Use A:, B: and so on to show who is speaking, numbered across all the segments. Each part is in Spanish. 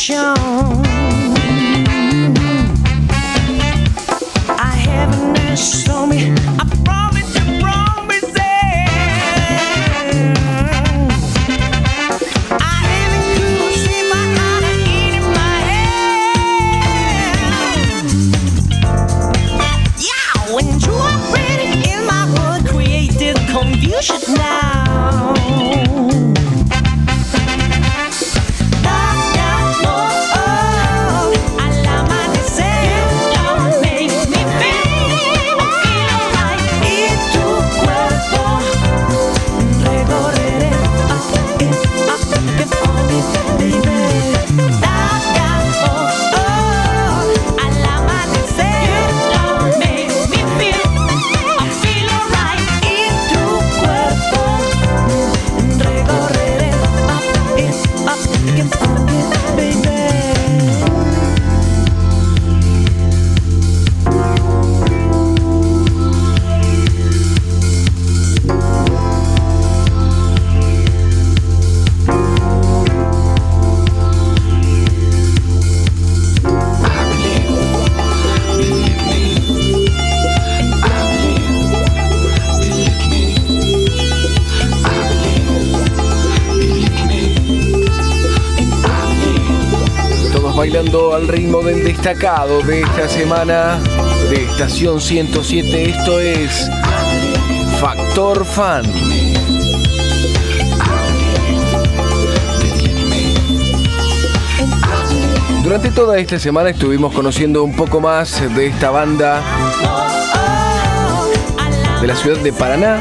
A: condition. I haven't asked, show me. I promise you, promise it. I haven't could see my heart in my head. Yeah, when you are ready in my world, created confusion now.
B: Bailando al ritmo del destacado de esta semana de Estación 107. Esto es Factor Fan. Durante toda esta semana estuvimos conociendo un poco más de esta banda de la ciudad de Paraná,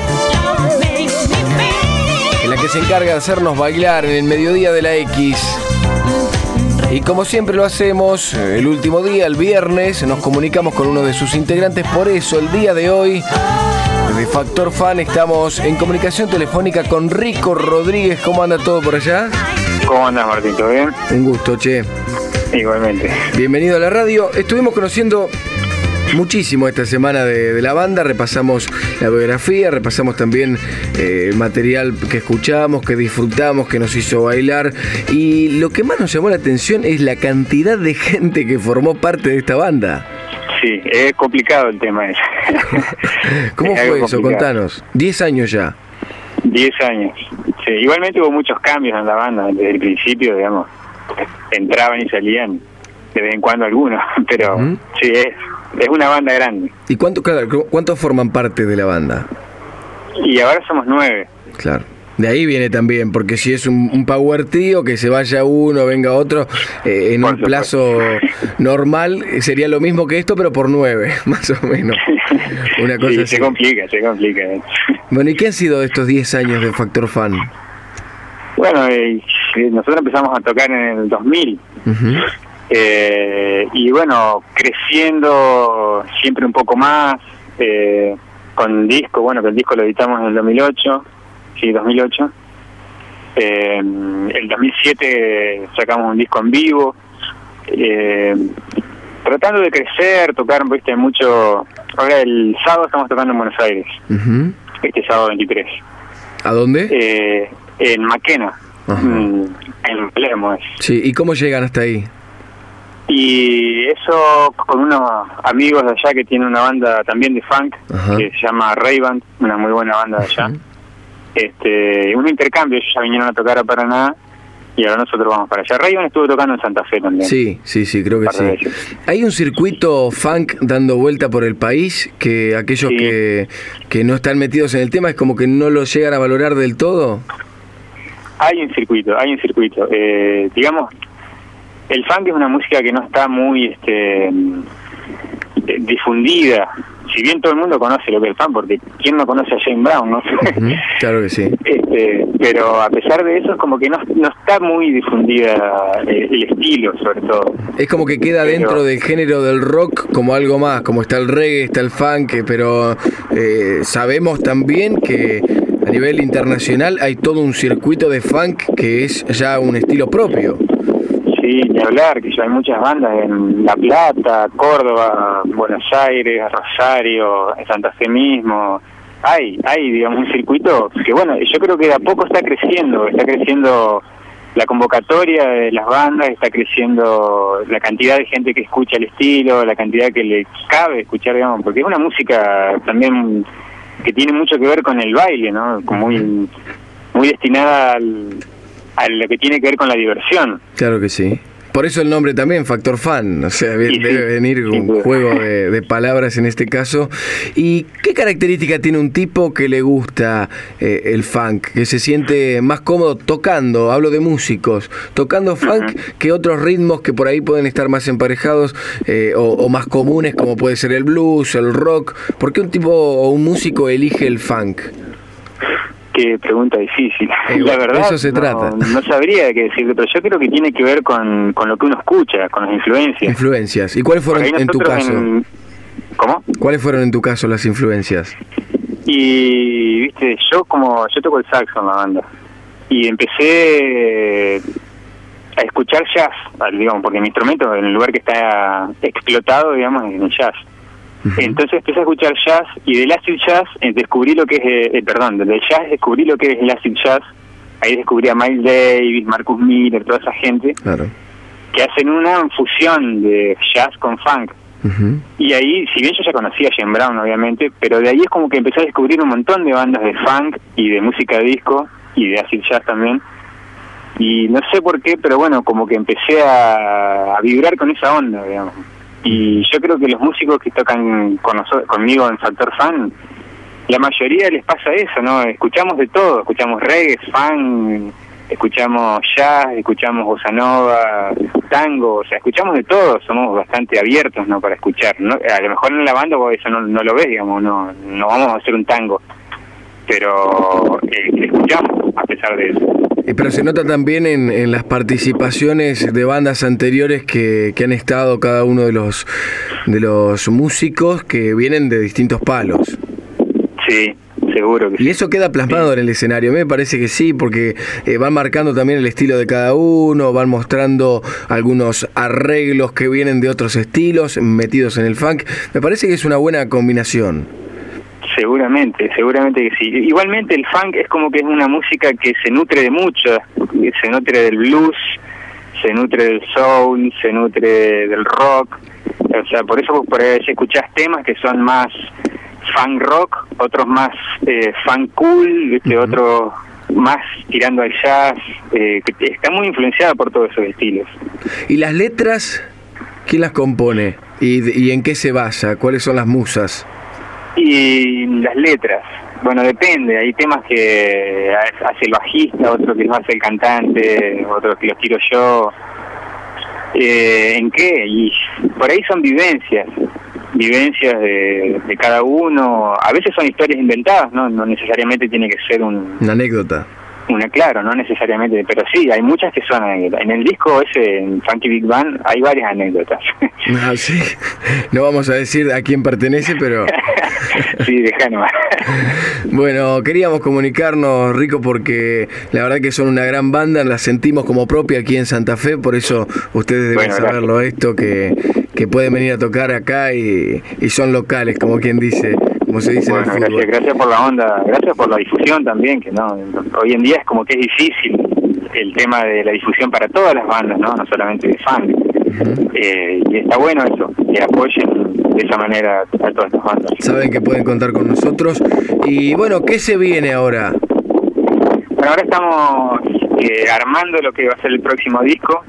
B: en la que se encarga de hacernos bailar en el mediodía de la X. Y como siempre lo hacemos, el último día, el viernes, nos comunicamos con uno de sus integrantes. Por eso, el día de hoy, de Factor Fan, estamos en comunicación telefónica con Rico Rodríguez. ¿Cómo anda todo por allá?
C: ¿Cómo andas, Martín? ¿Todo bien?
B: Un gusto, che.
C: Igualmente.
B: Bienvenido a la radio. Estuvimos conociendo muchísimo esta semana de la banda, repasamos la biografía, repasamos también el material que escuchamos, que disfrutamos, que nos hizo bailar, y lo que más nos llamó la atención es la cantidad de gente que formó parte de esta banda.
C: Sí, es complicado el tema ese.
B: ¿Cómo fue eso? Contanos. 10 años ya.
C: 10 años. Sí, igualmente hubo muchos cambios en la banda desde el principio, digamos. Entraban y salían de vez en cuando algunos, pero sí, es una banda grande.
B: ¿Y cuántos forman parte de la banda?
C: Y ahora somos 9.
B: Claro. De ahí viene también, porque si es un power trío, que se vaya uno, venga otro, en un plazo normal sería lo mismo que esto, pero por 9, más o menos. Una cosa
C: sí,
B: así.
C: Se complica.
B: Bueno, ¿y qué han sido estos 10 años de Factor Fan?
C: Bueno, nosotros empezamos a tocar en el 2000. Y bueno, creciendo siempre un poco más, con disco, bueno, que el disco lo editamos en el 2008, sí, 2008. El 2007 sacamos un disco en vivo, tratando de crecer, tocar, viste, mucho. Ahora el sábado estamos tocando en Buenos Aires, este sábado 23.
B: ¿A dónde?
C: En Maquena, en Palermo.
B: Sí, ¿y cómo llegan hasta ahí?
C: Y eso con unos amigos de allá que tienen una banda también de funk, que se llama Ray Band, una muy buena banda de allá. Un intercambio, ellos ya vinieron a tocar a Paraná y ahora nosotros vamos para allá. Ray Band estuvo tocando en Santa Fe también.
B: Sí, creo que sí. Hay un circuito funk dando vuelta por el país que aquellos que no están metidos en el tema es como que no lo llegan a valorar del todo.
C: Hay un circuito. Digamos, el funk es una música que no está muy difundida. Si bien todo el mundo conoce lo que es el funk, porque ¿quién no conoce a James Brown, no?
B: Claro que sí.
C: Pero a pesar de eso es como que no está muy difundida el estilo, sobre todo.
B: Es como que queda dentro del género del rock como algo más, como está el reggae, está el funk, pero sabemos también que a nivel internacional hay todo un circuito de funk que es ya un estilo propio.
C: Sí, ni hablar, que ya hay muchas bandas en La Plata, Córdoba, Buenos Aires, Rosario, en Santa Fe mismo. Hay, digamos, un circuito que, bueno, yo creo que de a poco está creciendo la convocatoria de las bandas, está creciendo la cantidad de gente que escucha el estilo, la cantidad que le cabe escuchar, digamos, porque es una música también que tiene mucho que ver con el baile, ¿no? Como muy destinada a lo que tiene que ver con la diversión.
B: Claro que sí. Por eso el nombre también, Factor Fan, o sea, debe venir un juego de palabras en este caso. ¿Y qué característica tiene un tipo que le gusta el funk, que se siente más cómodo tocando, hablo de músicos, tocando funk que otros ritmos que por ahí pueden estar más emparejados o más comunes, como puede ser el blues, el rock? ¿Por qué un tipo o un músico elige el funk?
C: Qué pregunta difícil. La verdad,
B: eso se trata.
C: No sabría qué decirte, pero yo creo que tiene que ver con lo que uno escucha, con las influencias.
B: Influencias. ¿Y cuáles fueron en tu caso?
C: ¿Cómo?
B: ¿Cuáles fueron en tu caso las influencias?
C: Y, viste, yo toco el saxo en la banda. Y empecé a escuchar jazz, digamos, porque mi instrumento, en el lugar que está explotado, digamos, es el jazz. Entonces empecé a escuchar jazz, y del acid jazz descubrí lo que es, del jazz descubrí lo que es el acid jazz. Ahí descubrí a Miles Davis, Marcus Miller, toda esa gente, claro, que hacen una fusión de jazz con funk. Y ahí, si bien yo ya conocía a James Brown, obviamente, pero de ahí es como que empecé a descubrir un montón de bandas de funk y de música disco y de acid jazz también. Y no sé por qué, pero bueno, como que empecé a vibrar con esa onda, digamos. Y yo creo que los músicos que tocan conmigo en Factor Fan, la mayoría les pasa eso, ¿no? Escuchamos de todo, escuchamos reggae, funk, escuchamos jazz, escuchamos bossa nova, tango, o sea, escuchamos de todo, somos bastante abiertos, ¿no? Para escuchar, ¿no? A lo mejor en la banda vos eso no lo ves, digamos, no vamos a hacer un tango, pero escuchamos a pesar de eso.
B: Pero se nota también en las participaciones de bandas anteriores que han estado cada uno de los músicos que vienen de distintos palos.
C: Sí, seguro que sí.
B: Y eso queda plasmado en el escenario. A mí me parece que sí, porque van marcando también el estilo de cada uno, van mostrando algunos arreglos que vienen de otros estilos metidos en el funk. Me parece que es una buena combinación.
C: Seguramente que sí. Igualmente el funk es como que es una música que se nutre de mucho, se nutre del blues, se nutre del soul, se nutre del rock. O sea, por eso por ahí escuchás temas que son más funk rock, otros más funk cool, ¿viste? Otros más tirando al jazz, que está muy influenciada por todos esos estilos.
B: ¿Y las letras? ¿Quién las compone? ¿Y en qué se basa? ¿Cuáles son las musas?
C: Y las letras, bueno, depende, hay temas que hace el bajista, otro que los hace el cantante, otros que los tiro yo. ¿En qué? Y por ahí son vivencias de cada uno. A veces son historias inventadas, no necesariamente tiene que ser una
B: anécdota.
C: Claro, no necesariamente, pero sí, hay muchas que son anécdotas. En el disco ese, en Funky Big Band, hay varias anécdotas.
B: Ah, sí. No vamos a decir a quién pertenece, pero...
C: Sí, dejá nomás.
B: Bueno, queríamos comunicarnos, Rico, porque la verdad que son una gran banda, la sentimos como propia aquí en Santa Fe, por eso ustedes deben saberlo esto, que pueden venir a tocar acá y son locales, como quien dice, como se dice en el fútbol.
C: Gracias por la onda, gracias por la difusión también, que no, hoy en día es como que es difícil el tema de la difusión para todas las bandas, no solamente de funk. Y está bueno eso, que apoyen de esa manera a todas las bandas.
B: Saben que pueden contar con nosotros. Y bueno, ¿qué se viene ahora?
C: Bueno, ahora estamos armando lo que va a ser el próximo disco.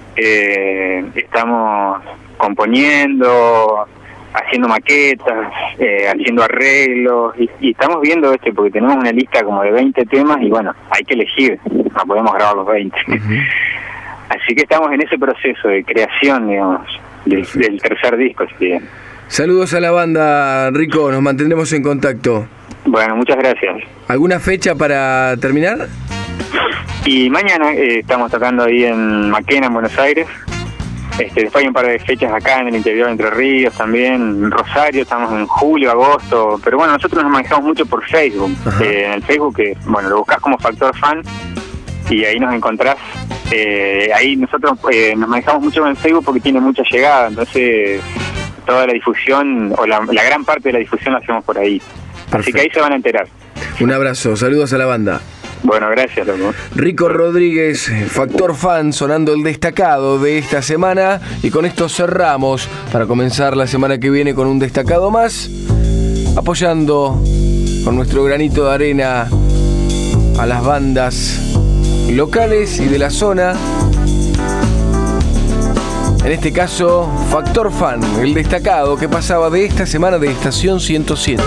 C: Estamos componiendo, haciendo maquetas, haciendo arreglos, y estamos viendo porque tenemos una lista como de 20 temas, y bueno, hay que elegir, no podemos grabar los 20. Así que estamos en ese proceso de creación, digamos, del tercer disco. ¿Sí?
B: Saludos a la banda, Rico, nos mantendremos en contacto.
C: Bueno, muchas gracias.
B: ¿Alguna fecha para terminar?
C: Y mañana estamos tocando ahí en Maquena, en Buenos Aires. Después hay un par de fechas acá en el interior de Entre Ríos también, en Rosario, estamos en julio, agosto, pero bueno, nosotros nos manejamos mucho por Facebook. En el Facebook, bueno, lo buscas como Factor Fan y ahí nos encontrás. Ahí nosotros nos manejamos mucho en Facebook porque tiene mucha llegada, entonces toda la difusión, o la gran parte de la difusión la hacemos por ahí. Perfecto. Así que ahí se van a enterar.
B: Un abrazo, saludos a la banda.
C: Bueno, gracias, loco.
B: Rico Rodríguez, Factor Fan, sonando el destacado de esta semana. Y con esto cerramos para comenzar la semana que viene con un destacado más, apoyando con nuestro granito de arena a las bandas locales y de la zona. En este caso, Factor Fan, el destacado que pasaba de esta semana de Estación 107.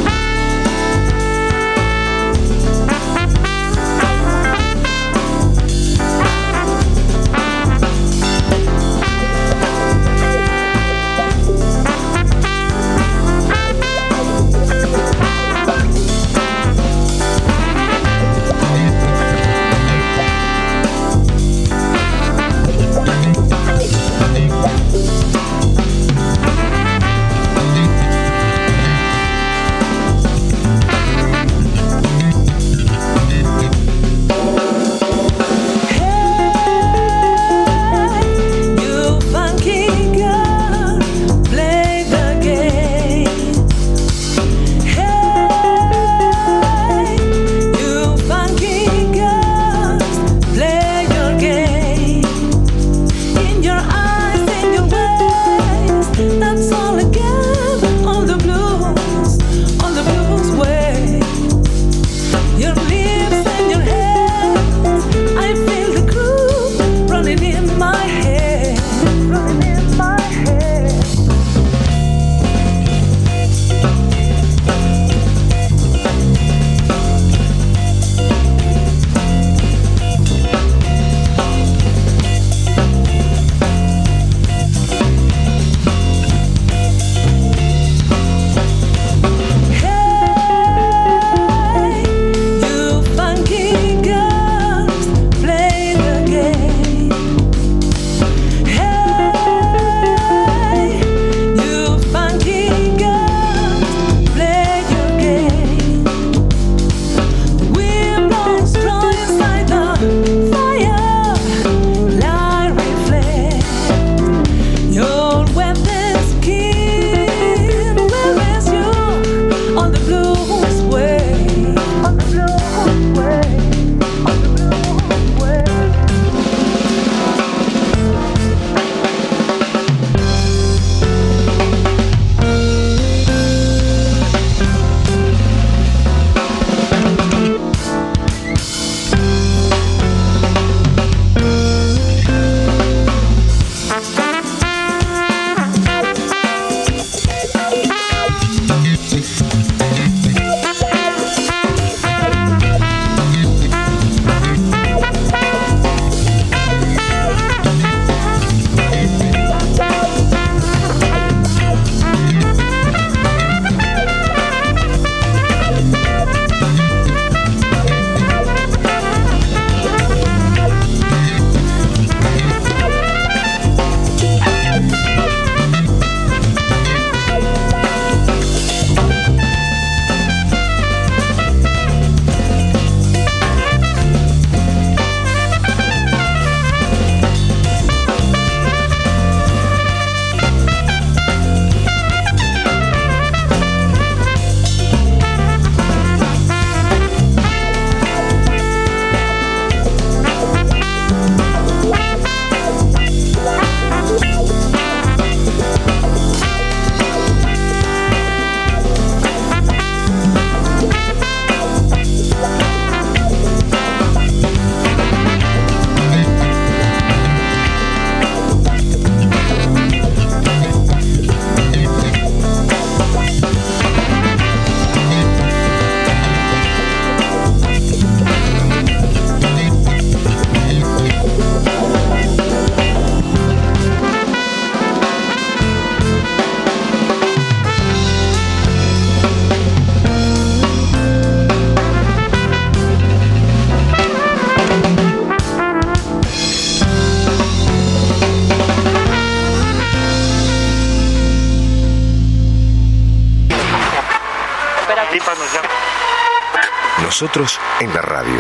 D: Nosotros en la radio.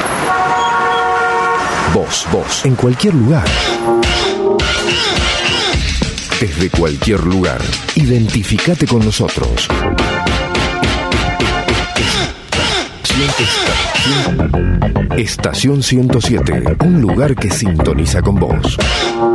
D: Vos, en cualquier lugar. Desde cualquier lugar, identificate con nosotros. Estación 107, un lugar que sintoniza con vos.